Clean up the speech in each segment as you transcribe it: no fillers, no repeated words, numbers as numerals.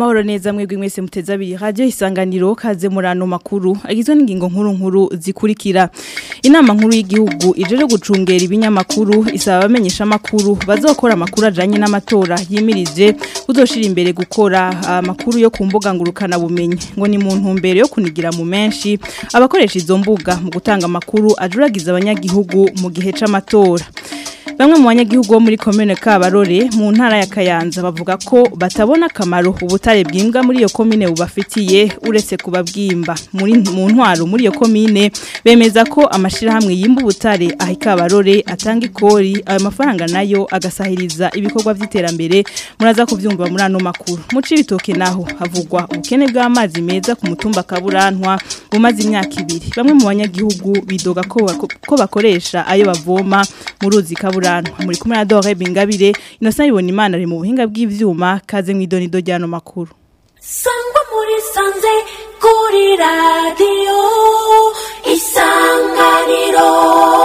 Amahoro neza mwebwe mwese muteza abiri radio isanganiro kaze murano makuru agizwe n'ingingo nkuru zikurikira. Inama nkuru y'igihugu ijeje gucungera ibinyamakuru isaba abamenyesha makuru bazokora makuru ajanye n'amatora yimirije uzoshira imbere gukora amakuru yo kumbuga ngurukana bumenyi ngo ni mu ntumbero yo kunigira mu menshi abakoresha izo mbuga mu gutanga makuru ajuragiza abanyagihugu mu gihe c'amatora. Bamwe mu banyagihugu bo muri commune Kabarore mu ntara ya Kayanza bavuga ko batabona kamaro ubutare bwimbwa muri iyo commune bubafitiye uretse kubabwimba mu ntwaro muri iyo commune bemeza ko amashira hamwe yimba ubutare ahi Kabarore atanga ikori ayo mafaranga nayo agasahiriza ibikorwa vy'iterambere muraza kuvyumva muri ano makuru. Mu Cibitoke naho havugwa ubukene bw'amazi meza ku mutumba Kaburantwa bumaze imyaka 2. Bamwe mu banyagihugu bidoga ko bakoresha ayo bavoma mu ruzi Kaburantwa. Muri kumwe na Dore Bingabire Innocent ibona Imana ari mu buhinga bw'ivyuma kaze mwidonido ryano makuru. Sangwa muri sanze kuri radio Isanganiro.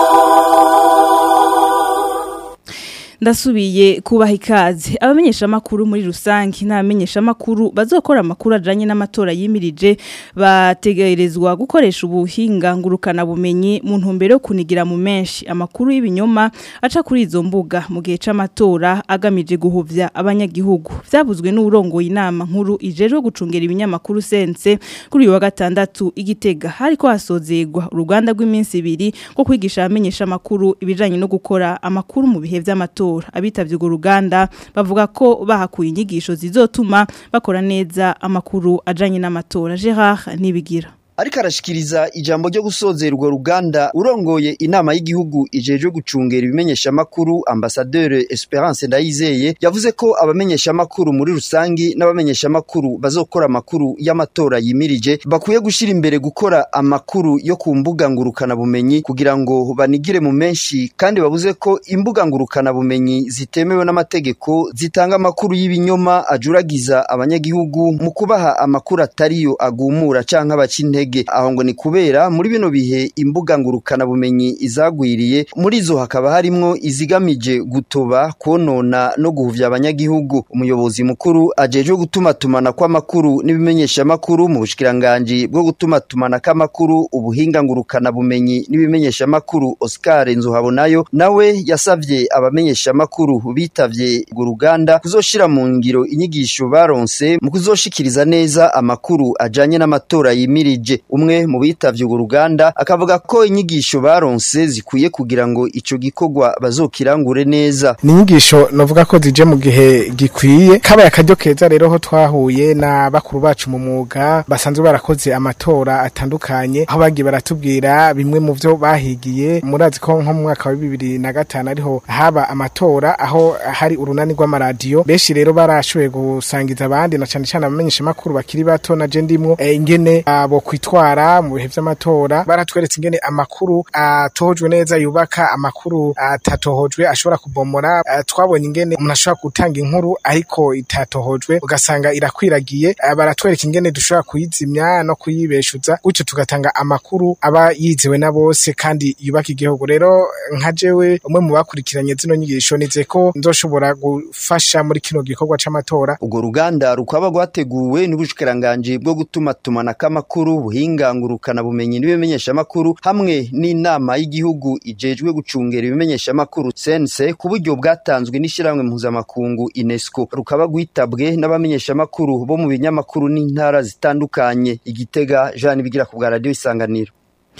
Ndasubiye kubaha ikaze abamenyesha makuru muri rusangi n'abamenyesha makuru bazokora makuru ajanye n'amatora yimirije bategerezwa gukoresha ubuhinga ngurukana bumenyi mu ntumbero yo kunigira mu menshi amakuru y'ibinyoma aca kuri izo mbuga mu gihe c'amatora agamije guhuvya abanyagihugu. Vyavuzwe n'urongoye inama nkuru ijeje gucungera ibinyamakuru sense kuri uyu wa gatandatu Igitega hariko hasozegwa uruganda rw'iminsi 2 ko kwigisha abamenyesha makuru ibijanye no gukora amakuru mu bihe vy'amatora. Abitavye urwo ruganda bavuga ko bahakuye inyigisho zizotuma bakora neza amakuru ajanye n'amatora. Gerard Nibigira ariko arashikiriza ijambo ryo gusozera urwo ruganda urongoye inama y'igihugu ijeje gucungera ibimenyesha makuru Ambassadeur Esperance Ndayizeye yavuze ko abamenyesha makuru muri rusangi n'abamenyesha makuru bazokora amakuru y'amatora yimirije bakuye gushira imbere gukora amakuru yo ku mbuga ngurukana bumenyi kugira ngo banigire mu menshi kandi babuze ko imbuga ngurukana bumenyi zitemewe n'amategeko zitanga amakuru y'ibinyoma ajuragiza abanyagihugu mu kubaha amakuru atariyo agumura canke abacinte aho ngo ni kubera muri bino bihe imbuga ngurukana bumenyi izagwiriye muri zo hakaba harimwo izigamije gutoba konona no guhuvya abanyagihugu. Umuyobozi mukuru ajeje gutumatumana kw'amakuru n'ibimenyesha makuru mu bushikiranganje bwo gutumatumana k'amakuru ubuhinga ngurukana bumenyi n'ibimenyesha makuru Oscar Nzuhabonayo nawe yasavye abamenyesha makuru bitavye uruganda kuzoshira mu ngiro inyigisho baronse mu kuzoshikiriza neza amakuru ajanye n'amatora yimirije. Umwe mu bitavye uruganda akavuga ko inyigisho baronse zikwiye kugira ngo ico gikorwa bazokirangure neza. Ni inyigisho novuga ko zije mu gihe gikwiye kabaye akaryo keza rero ho twahuye na bakuru bacu mu mwuga basanzwe barakoze amatora atandukanye aho bagiye baratubwira bimwe mu vyo bahigiye. Murazi ko nko mu mwaka wa 2005 ariho haba amatora aho hari urunani rw'amaradio benshi rero barashoboye gusangiza abandi na cyane cyane abamenyesha makuru bakiri bato na je ndimwo ingene abo twara mu bihe vy'amatora baratweretse ingene amakuru atohojwe neza yubaka amakuru atatohojwe ashobora kubomora. Twabonye ingene umuntu ashobora gutanga inkuru ariko itatohojwe ugasanga irakwiragiye. Baratwereka ingene dushobora kuyizimya no kuyibeshuza gutyo tugatanga amakuru aba yizewe na bose kandi yubaka igihugu. Rero nka jewe umwe mu bakurikiranye zino nyigisho nize ko nzoshobora gufasha muri kino gikorwa c'amatora. Ugo ruganda rukaba rwateguwe n'ubushikiranganje bwo gutumatumana k'amakuru buhinga ngurukana bumenyi n'ibimenyesha makuru hamwe n'inama y'igihugu ijejwe gucungera ibimenyesha makuru sense ku buryo bwatanzwe n'ishiramwe mpuzamakungu UNESCO rukaba gwitabwe n'abamenyesha makuru bo mu binyamakuru n'intara zitandukanye. Igitega Jean Bigira ku bwa radio Isanganiro.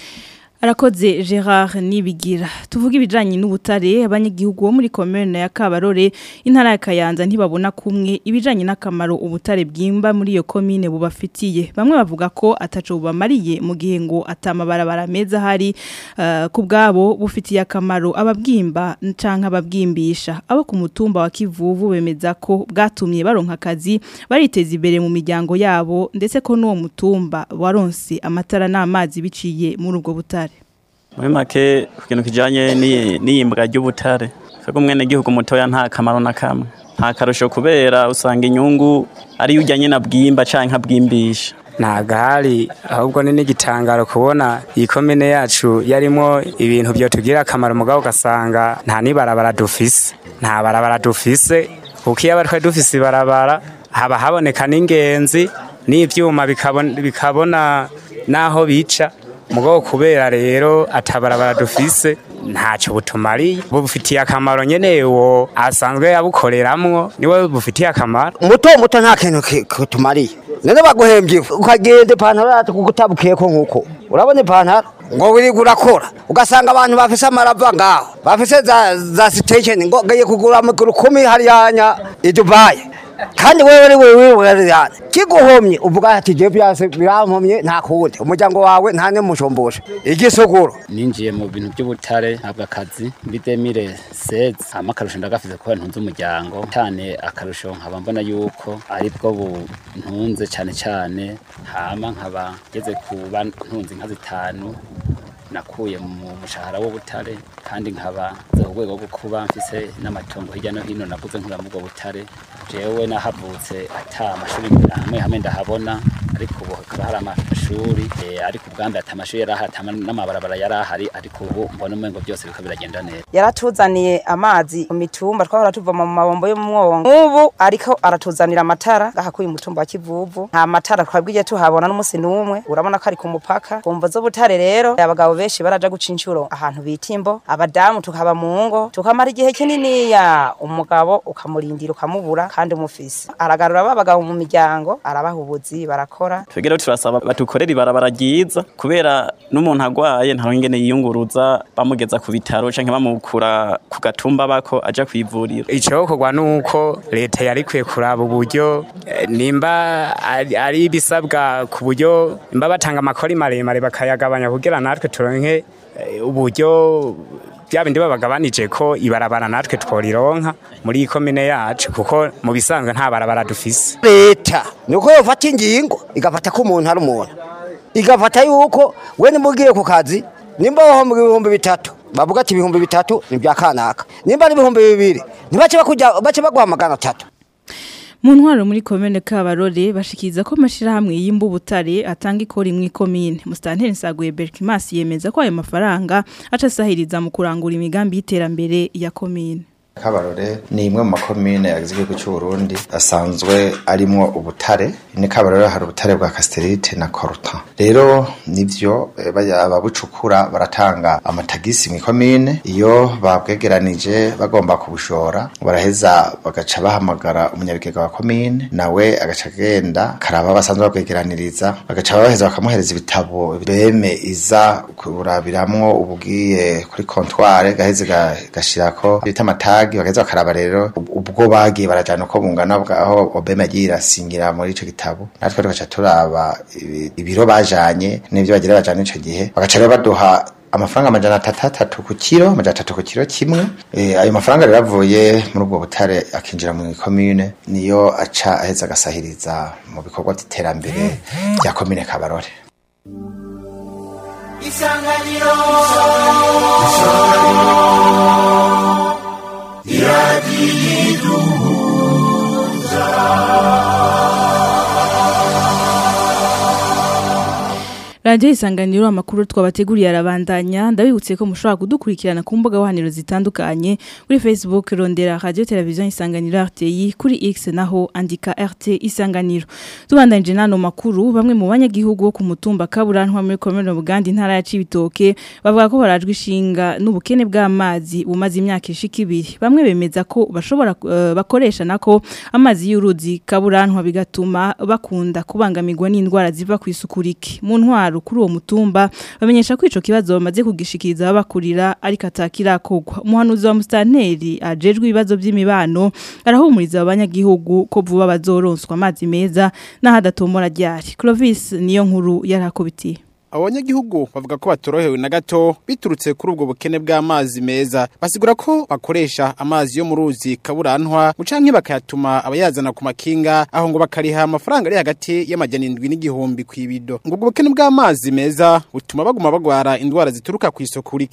Arakoze Gerard Nibigira. Tuvuga ibijanye n'ubutare abanyagihugu bo muri commune ya Kabarore intara ya Kayanza ntibabona kumwe ibijanye n'akamaro ubutare bwimba muri iyo commune bubafitiye. Bamwe bavuga ko ataco bubamariye mu gihe ngo atamabarabara meza hari kubgabo bufitiye akamaro ababwimba canke ababwimbisha. Abo ku mutumba wa Kivuvu bemeza ko bwatumye baronka akazi bariteza imbere mu miryango yabo ndetse ko n'uwo mutumba waronse amatara n'amazi biciye muri ubwo butare. Muri make ikintu kijanye n'iyimbwa ry'ubutare kago mwene gihugu mutoya nta kamaro na kamwe nta karusho kubera usanga inyungu ari ujyanye na bwimba canke bwimbisha nagahari ahubwo ni n'igitangaro kubona iyi komine yacu yarimo ibintu byo tugira akamaro mugabo gasanga nta nibarabara dufise nta barabara dufise ukiya barwe dufise barabara haba haboneka n'ingenzi n'ivyuma bikabona naho bica mugabo kubera rero atabarabara dufise ntacyo butumariye bufitiye akamaro nyene wo asanzwe yabukoreramwo niwe bufitiye akamaro muto nta kintu kutumariye nene baguhembye ukagenda ipantaro yatukugutabukiye ko nkuko urabona ipantaro ngo wiri gurakora ugasanga abantu bafise amarava ngaho bafise za station ngo gaye kugura mu 10 hariyanya i Dubai kandi wewe kiguhomye uvuga ati je byase birampomye nta kundi umuryango wawe nta ne mushombosha igisogoro ninjiye mu bintu by'ubutare ntabwo akazi bidemire sets amakarusho ndagafise ko ntunze umuryango cyane akarusho nkaba mbona yuko ari bwo buntunze cyane hama nkaba geze kuba ntunze nka 5 nakuye mu mushahara w'ubutare kandi nkaba zogwego rwo kuba mfise n'amatongo hirya no hino naguze nkura mu butare jewe nahavutse ata amashuri hamwe ndahabona ariko ubu hakaba hari amashuri ariko ubwambe ata amashuri yarahatama n'amabarabara yarahari ariko ubu mbona umengo byose biko biragenda neza yaratuzaniye amazi mu mitumba twahora tuvoma mu mabombo yo mu mwongo ubu ariko aratuzanira amatara gahakuye umutumba wa Kivuvu nta matara twabwiye tuhabona n'umusi numwe urabona ko ari ku mupaka kumva zo butare rero abagabo benshi baraja guca inshuro ahantu bitimbo abadamu tukaba mu ngo tukamara igihe kinini ya umugabo ukamurindira ukamubura kandi umufise aragarura babagabo mu miryango arabahubuzi barakora twegera turasaba batukorera ibarabara ryiza kubera n'umuntu agwaye nta ngene yiyunguruza bamugeza ku bitaro canke bamukura ku gatumba bako aja kwivurira ico kogwa nuko leta yari kwiye kuraba uburyo nimba ari bisabwa ku buryo imba batanga amakori maremare bakayagabanya kugira natwe turonke uburyo byabindi babagabanije ko ibarabara natwe tworironka muri ikomine yacu kuko mu bisanzwe nta barabara dufise leta nuko yofata ingingo igafata ko umuntu ari umuntu igafata yuko we nimugiye ku kazi nimba ho mu 3,000 bavuga ati 3,000 ni bya kanaka nimba ni 2,000 bace bagwamagana 3 mu ntwaro muri komine Kabarore bashikiza ko amashirahamwe y'imbubutare atanga ikori mu ikomine Mustanteri Nsaguye Berkimas yemeza ko ayo mafaranga acasahiriza mu kurangura imigambi y'iterambere ya komine Kabarore ni imwe mu makomine yagize igihugu cy'u Burundi asanzwe arimo ubutare ni Kabarore hari ubutare bwa Casterite na Coltan rero nivyo ababucukura baratanga amatagisi mu komine iyo babwegeranije bagomba kubushora baraheza bagaca bahamagara umunyabigega wa komine nawe agaca agenda karaba basanzwe babwegeraniriza bagaca baheza bakamuhereza ibitabo beme iza kurabiramwo ubugiye kuri comptoire gaheze gashirako bita amatagi bageze bakaraba rero ubwo bagiye barajana uko bungana bwaho obema agira singira muri ico gitabo natwe tugaca turaba ibiro bajanye n'ivyo bagira bajana ico gihe bagaca rero baduha amafaranga 300 ku kilo 300 ku kilo kimwe ayo mafaranga rero avuye muri ubwo butare akinjira mu commune niyo aca aheza gasahiriza mu bikorwa by'iterambere bya commune Kabarore Isanganiro Radio Isanganiro amakuru twabateguriye arabandanya ndabibutse ko mushobora kudukurikirana ku mbuga waniro zitandukanye kuri Facebook rondera Radio Television Isanganiro RTI kuri X naho andika RT Isanganiro tubandanje nano makuru bamwe mu banyagihugu bo ku mutumba Kaburantwa muri komune Buganda intara ya Cibitoke bavuga ko barajwe ishinga n'ubukene bw'amazi bumaze imyaka ishika 2 bamwe bemeza ko bashobora bakoresha nako amazi y'uruzi Kaburantwa bigatuma bakunda kubangamirwa n'indwara ziva ku isukurike mu ntwaro kuri uwo mutumba bamenyesha ko ico kibazo bamaze kugishikiriza abakurira ariko atakira kogwa umuhanuzi wa Mustanteri ajejwe ibibazo by'imibano arahumuriza abanyagihugu ko vuba bazoronswa amazi meza n'ahadatomora ryari Clovis niyo nkuru yarakobitiye abanyagihugu bavuga ko batorohewe na gato biturutse kuri ubwo bukene bw'amazi meza basigura ko bakoresha amazi yo mu ruzi Kaburantwa mucanke bakayatuma abayazana ku makinga aho ngo bakariha amafaranga ari hagati y'amajana 7 n'igihumbi kwibido ngo ubwo bukene bw'amazi meza butuma baguma bagwara indwara zituruka ku isukurike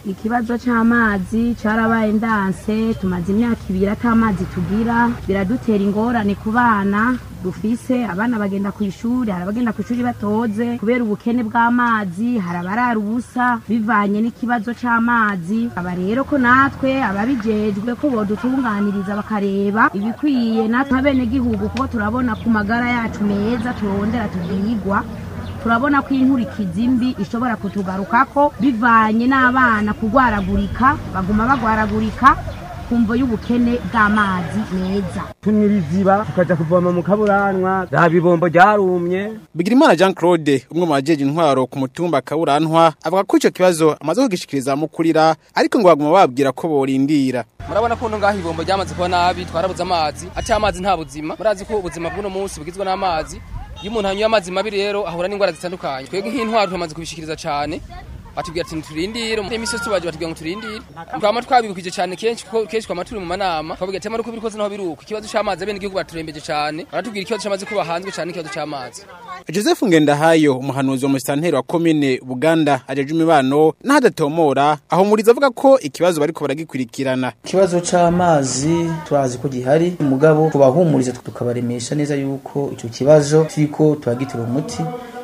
ikibazo c'amazi carabaye ndanse tumaze imyaka 2 atamazi tugira biradutera ingorane ku bana dufise abana bagenda ku ishuri hari abagenda ku ishuri batoze kubera ubukene bw'amazi hari abarara ubusa bivanye n'ikibazo c'amazi aba rero ko natwe ababijejwe ko bodutunganiriza bakareba ibikwiye natwe abene gihugu kuko turabona ku magara yacu meza turondera tugirigwa turabona ko inkurikizi mbi ishobora kutugarukako bivanye n'abana kugwaragurika baguma bagwaragurika kumvo y'ubukene bw'amazi meza tunyiriziba tukaja kuvoma mu kaburanwa dabibombo ryarumye Bigirimana Jean Claude umwe mu bajeje intwaro ku mutumba kaburanwa avuga ko ico kibazo amaze kugishikiriza mukurira ariko ngo baguma babwira ko borindira murabona ko ngaho ibombo ryamaze kuba nabi twarabuze amazi ati amazi nta buzima murazi ko ubuzima bw'uno munsi bugizwe n'amazi iyo umuntu anywa amazi mabi rero ahura n'ingwara zitandukanye twebwe nk'intwaro tumaze kubishikiriza cyane batubwira ati turindire imisi tubaje batubwira ngo turindire twama twabibukije cyane kenshi twama turi mu manama twavuga ati amaruko birikoze naho biruko ikibazo cy'amazi abene igihugu baturembeje cyane baratubwira ikibazo cyamaze kuba hanzwe cyane ikibazo cy'amazi Joseph Ngendahayo umuhanuzi wa musitanteri wa komine Buganda ajeje imibano n'ahadatomora aho muriza avuga ko ikibazo bariko baragikurikirana ikibazo c'amazi turazi ko gihari umugabo kubahumuriza tukabaremesha neza yuko ico kibazo kiriko turagitira umuti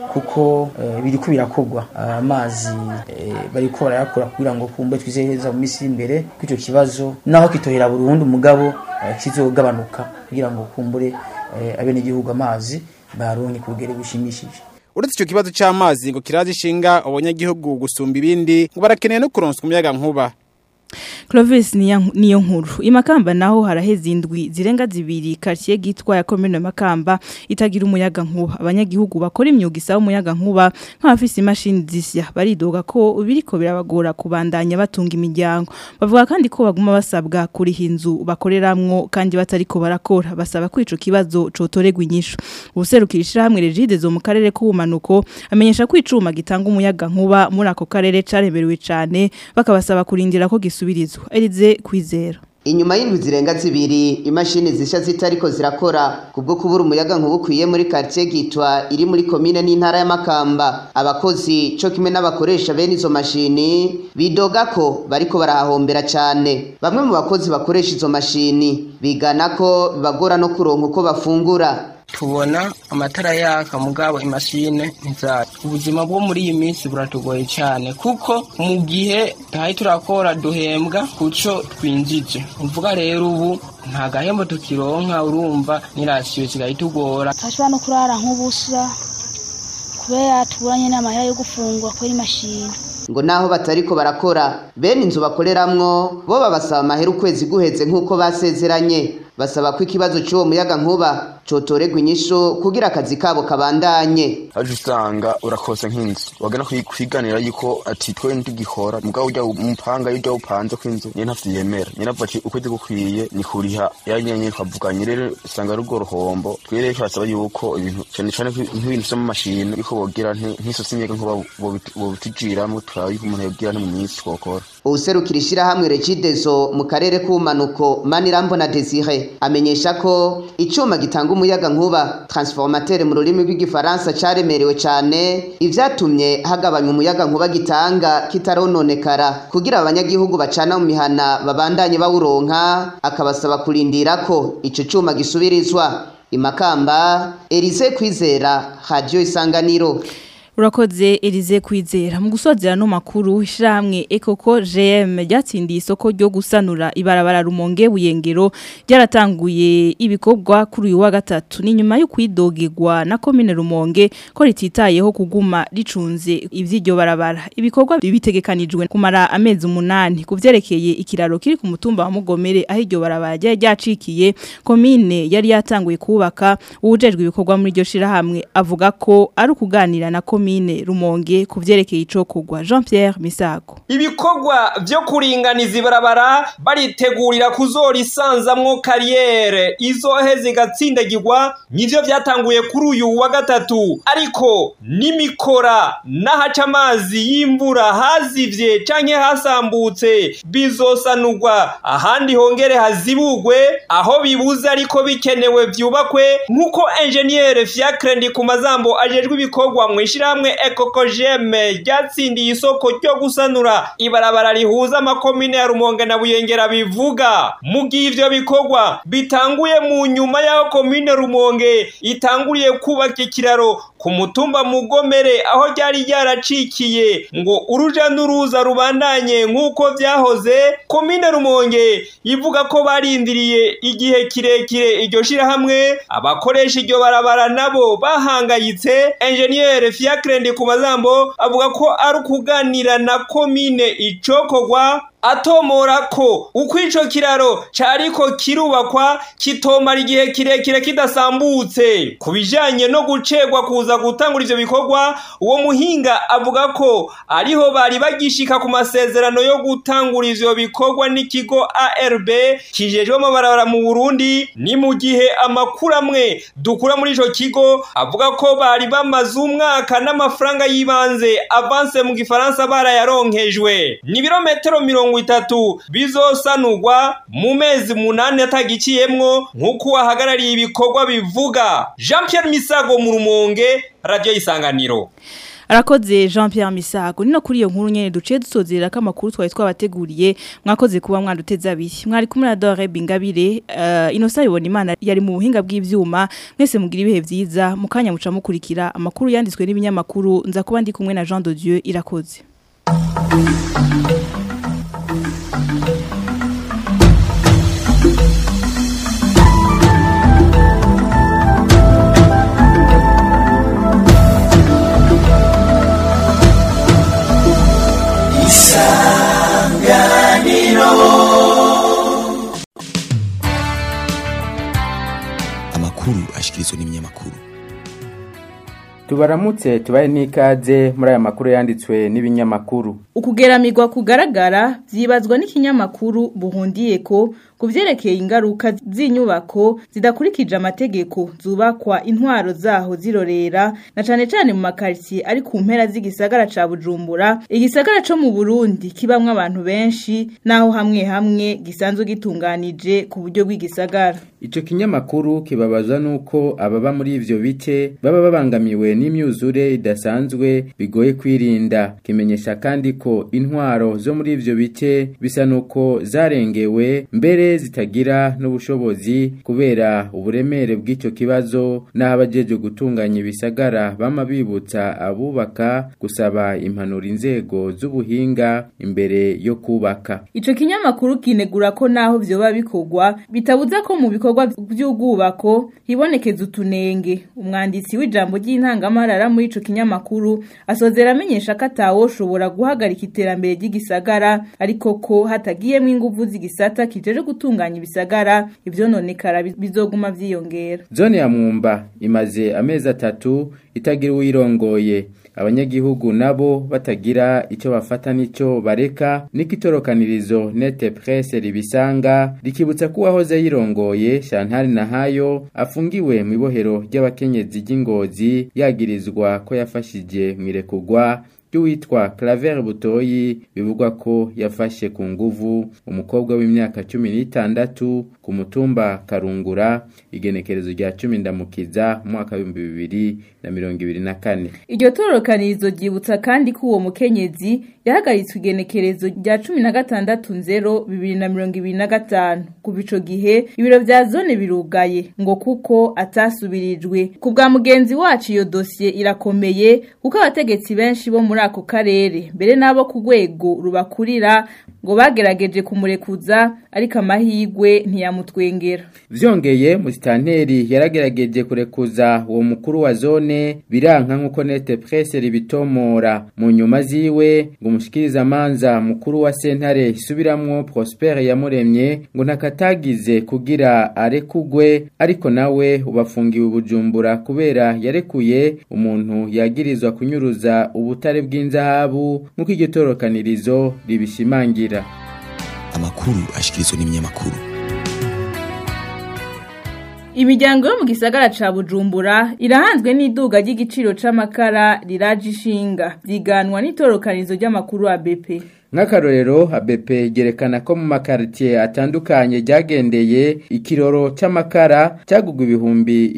kuko biriko birakogwa amazi bariko barayakora kugira ngo kumbe twizeheza mu misi imbere kw'ico kibazo naho kitohera burundu umugabo kizogabanuka kugira ngo kumbure abene gihugu amazi baronke kugere gushimishije uretse ico kibazo c'amazi ngo kiraje ishinga abanyagihugu gusumba ibindi ngo barakeneye no kuronswa umuyaga nkuba Clovis niyo nkuru imakamba naho haraheze indwi zirenga zibiri quartier gitwa ya commune Makamba itagira umuyaga nkuba abanyagihugu bakora imyuga isaba umuyaga nkuba nk'abafise imashini zisya baridoga ko biriko birabagora kubandanya batunga imiryango bavuga kandi ko baguma basabwa kuri hinzu bakoreramwo kandi batariko barakora basaba ko ico kibazo cotoregwa inyisho ubuserukirishira hamwe Regide zo mu karere k'ubumanuko amenyesha ko icuma gitanga umuyaga nkuba muri ako karere careberewe cane bakabasaba kurindira ko subirizwa Elize Kwizera Inyuma y'indwi zirenga zibiri imashini zisha zitariko zirakora kubwo kubura umuyaga nk'ubukwiye muri quartier gitwa iri muri commune n'intara ya Makamba abakozi cyo kimwe n'abakoresha bene izo mashini bidoga ko bariko barahahombera cyane bamwe mu bakozi bakoresha izo mashini bigana ko bibagora no kuronka uko bafungura tubona amatara yaka mugabo imashine ntizari ubuzima bwo muri iyi minsi buratugoye cyane kuko mu gihe tayi turakora duhembwa kuco twinjije uvuga rero ubu nta gahembo tukironka urumva nirasiyo kigaye tugora tashobora no kurara nk'ubusa kubera tuburanye n'amahera yo gufungwa kuri mashine ngo naho batariko barakora bene inzu bakoreramwo bo babasaba amahera ukwezi guheze nk'uko basezeranye basaba ko ikibazo cy'uwo muyaga nkuba cotoregwa inyisho kugira akazi kabo kabandanye aje usanga urakose nk'inzu wagana kwiganira yuko ati twe ndigikora mugabo ujya umupanga ujya upanze kw'inzu niyo ntafite yemera nyiravuga ati ukwezi gukwiye ni kuriha yanyenye twavuganye rero usanga ari urwo ruhombo twere twasaba yuko ibintu cyane cyane nk'ibintu byo mu mashini yuko bogira nk'isosi imyega nkuba bobitijiramo turayi umuntu yogira no mu minsi twokora userukirishira hamwe Regidezo mu karere k'ubumanuko Manirambo na Desire amenyesha ko icuma gitanga umuyaga nkuba transformateur mu rurimi rw'igifaransa caremerewe cyane ivyatumye hagabanywa umuyaga nkuba gitanga kitarononekara kugira abanyagihugu bacana mu mihana babandanye bawuronka akabasaba kurindira ko ico cuma gisubirizwa Imakamba Elise Kwizera Radio Isanganiro Urakoze Elize Kwizera mu gusozera no makuru ishiramwe Ekoko GM ryatsindiye isoko ryo gusanura ibarabara Rumonge Buyengero ryaratanguye ibikorwa kuri uyu wa gatatu ni nyuma yo kwidogegwa na commune Rumonge ko rititayeho kuguma ricunze ivy'iryo barabara ibikorwa bibitegekanijwe kumara amezi 8 kuvyerekeye ikiraro kiri ku mutumba wa Mugomere aho iryo barabara ryacikiye commune yari yatanguye kubaka ujejwe ibikorwa muri iryo shirahamwe avuga ko ari ukuganira na commune Rumonge kuvyerekeye icokogwa Jean-Pierre Misago ibikorwa byo kuringaniza ibarabara baritegurira kuzorisanzamwo kariyere izoheze igatsindagirwa nivyo byatanguye kuri uyu wa gatatu ariko nimikora nahaca amazi y'imvura hazivye canke hasambutse bizosanurwa ahandi hongere hazibugwe aho bibuze ariko bikenewe vyubakwe nkuko engineer Fiacre Ndikumazambo ajejwe ibikorwa mwishira ishirahamwe Ekokojeme ryatsindiye isoko ryo gusanura ibarabara rihuza amakomine ya Rumonge na Buyengera bivuga mu gihe ivyo bikorwa bitanguye mu nyuma y'aho komine Rumonge itanguriye kubaka ikiraro ku mutumba Mugomere aho ryari ryaracikiye ngo uruja n'uruza rubandanye nk'uko vyahoze. Komine Rumonge ivuga ko barindiriye igihe kirekire iryo shirahamwe, abakoresha iryo barabara nabo bahangayitse. Engineer Fiacre Ndikumazambo avuga ko ari ukuganira na komine icokorwa, atomora ko uko ico kiraro cariko kirubakwa kitomara igihe kirekire kidasambutse. Kubijanye no gucegwa kuza gutangura ivyo bikorwa, uwo muhinga avuga ko ariho bari bagishika ku masezerano yo gutangura ivyo bikorwa n'ikigo ARB kijejwe amabarabara mu Burundi. Ni mu gihe amakuru amwe dukura muri ico kigo avuga ko bari bamaze umwaka n'amafaranga yibanze avance mu gifaransa barayaronkejwe. Ni birometero 30 bizosanurwa mu mezi 8 atagiciyemwo nk'uko wahagarariye ibikorwa bivuga. Jean Pierre Misago mu Rumonge, Radio Isanganiro. Arakoze Jean Pierre Misago. Nino kuri iyo nkuru nyene duciye dusozera ko amakuru twari twabateguriye. Mwakoze kuba mwaduteza abiri. Mwari kumwe na Dore Bingabire, Innocent Ibona Imana yari mu buhinga bw'ivyuma. Mwese mugira ibihe vyiza, mukanya muca mukurikira amakuru yanditswe n'ibinyamakuru. Nza kuba ndi kumwe na Jean de Dieu. Irakoze. Amakuru ashikirizwa n'ibinyamakuru. Tubaramutse tubaye n'ikaze muri aya makuru yanditswe n'ibinyamakuru. Ukugeramirwa kugaragara vyibazwa n'ikinyamakuru Buhundiye ko kuvyerekeye ingaruka z'inyubako zidakurikije amategeko zubakwa intwaro zaho zirorera na cane mu makartie ari ku mpera z'igisagara ca Bujumbura. Igisagara co mu Burundi kibamwe abantu benshi naho hamwe gisanzwe gitunganije ku buryo bw'igisagara. Ico kinyamakuru kibabaza nuko ababa muri ivyo bice baba babangamiwe n'imyuzure idasanzwe bigoye kwirinda. Kimenyesha kandi ko intwaro zo muri ivyo bice bisa nuko zarengewe mbere zitagira n'ubushobozi kubera uburemere bw'ico kibazo, n'abajeje gutunganya ibisagara bama bibutsa abubaka gusaba impanuro inzego z'ubuhinga imbere yo kubaka. Ico kinyamakuru kinegura ko naho vyoba bikorwa bitabuza ko mu bikorwa by'ubwubako hibonekeza utunenge. Umwanditsi w'ijambo ry'intangamarara muri ico kinyamakuru asozera amenyesha ko atawoshobora guhagarika iterambere ry'igisagara ariko ko hatagiyemwe inguvu z'igisata kijeje gutunganya ibisagara ivyo nonekara bizoguma vyiyongera. Zone ya Mwumba imaze amezi 3 itagira uyirongoye. Abanyagihugu nabo batagira ico bafata nico bareka. Nikitorokanirizo Nete Presse ribisanga rikibutsa ko wahoze yirongoye Chantal Nahayo afungiwe mu ibohero ry'abakenyezi ry'Ingozi yagirizwa ko yafashije mwirekugwa ry'uwitwa Claver Butoyi bivugwa ko yafashe ku nguvu umukobwa w'imyaka 16 ku mutumba Karungura igenekerezo rya 10 ndamukiza mu mwaka wa 2024. Iryo torokanizo ryibutsa kandi ko uwo mukenyezi yahagaritswe igenekerezo rya 16/02/2025. Kuva ico gihe ibiro vya zone birugaye ngo kuko atasubirijwe. Ku bwa mugenzi wacu iyo dossier irakomeye kuko abategetsi benshi bo muri ako karere mbere nabo ku rwego rubakurira ngo bagerageje kumurekuza ariko amahigwe ntiyamutwengera. Vyongeye musitanteri yaragerageje kurekuza uwo mukuru wa zone biranka nkuko Nete Presse ribitomora. Mu nyuma ziwe ngo mushikiriza manza mukuru wa sentare isubiramwo Prosper Yamuremye ngo nakatagize kugira arekugwe ariko nawe ubafungiwe Bujumbura kubera yarekuye umuntu yagirizwa kunyuruza ubutare bw'inzahabu nkuko iryo torokanirizo ribishimangira. Amakuru ashikirizwa n'ibinyamakuru. Imiryango yo mu gisagara ca Bujumbura irahanzwe n'iduga ry'igiciro c'amakara riraje ishinga vyiganwa n'itorokanizo ry'amakuru ABP. Nk'akarorero ABP gerekana ko mu makaritiye atandukanye ryagendeye ikiroro c'amakara cyagugwa ibihumbi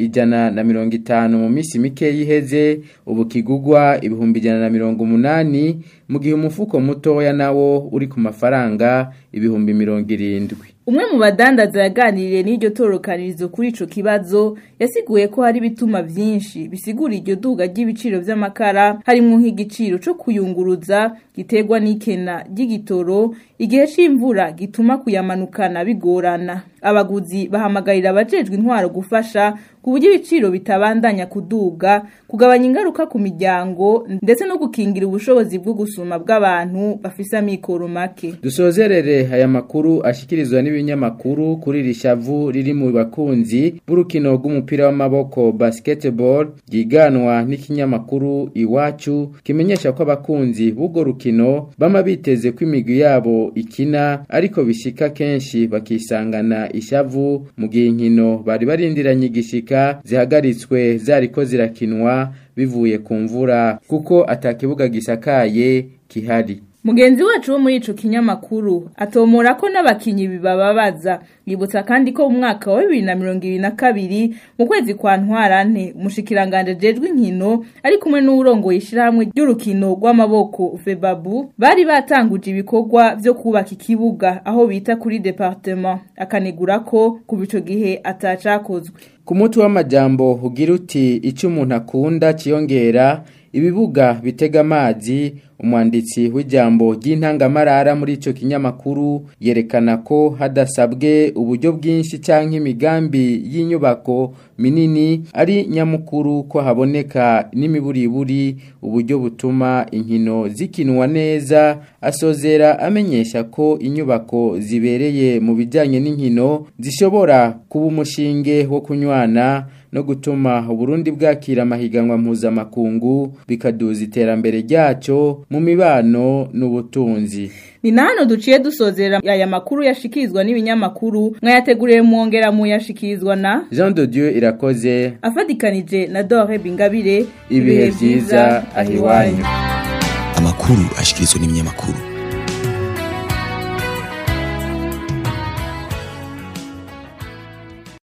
150 mu misi mike yiheze ubu kigugwa ibihumbi 180 mu gihe umufuko mutoya nawo uri ku mafaranga ibihumbi 70. Umwe mu badandaza yaganiriye n'iryo torokanirizo kuri ico kibazo yasiguye ko hari bituma vyinshi bisigura iryo duga ry'ibiciro vy'amakara harimo nk'igiciro co kuyunguruza giterwa n'ikena ry'igitoro igihe c'imvura gituma kuyamanukana bigorana. Abaguzi bahamagarira abajejwe intwaro gufasha ku buryo ibiciro bitabandanya kuduga kugabanya ingaruka ku miryango ndetse no gukingira ubushobozi bwo gusuma bw'abantu bafise amikoro make. Dusozerere aya makuru ashikirizwa n'ibinyamakuru kuri rishavu riri mu bakunzi b'urukino rw'umupira w'amaboko basketball giganwa n'ikinyamakuru Iwacu kimenyesha ko abakunzi b'ugo rukino bama biteze ko imigwi yabo ikina ariko bishika kenshi bakisangana ishavu mu gihe inkino bari barindiranye igishika zihagaritswe zariko zirakinwa bivuye ku mvura kuko atakibuga gisakaye kihari. Mugenzi wacu wo muri ico kinyamakuru atomora ko n'abakinyi bibababaza yibutsa kandi ko mu mwaka wa 2022 mu kwezi kwa Ntwarante umushikiranganje jejwe inkino ari kumwe n'urongo yishirahamwe ry'urukino rw'amaboko Febabu bari batanguje ibikorwa byo kubaka ikibuga aho bita kuri departement akanegura ko ku bico gihe atacakozwe. Ku mutu w'amajambo ugira uti icyo umuntu akunda ciyongera ibibuga bitega amazi. Umwanditsi w'ijambo ry'intangamarara muri ico kinyamakuru yerekana ko hadasabwe uburyo bwinshi canke imigambi y'inyubako minini ari nyamukuru ko haboneka n'imiburiburi uburyo butuma inkino zikinwa neza. Asozera amenyesha ko inyubako zibereye mu bijanye n'inkino zishobora kuba umushinge wo kunywana no gutuma Burundi bwakira amahiganwa mpuzamakungu bikaduza iterambere ryaco mu mibano n'ubutunzi. Ni nano duciye dusozera aya makuru yashikirizwa n'ibinyamakuru mwayateguriye muongera mu yashikirizwa na Jean de Dieu Irakoze afadikanije na Dore Bingabire. Ibihe vyiza ahiwanyu. Amakuru ashikirizwa n'ibinyamakuru.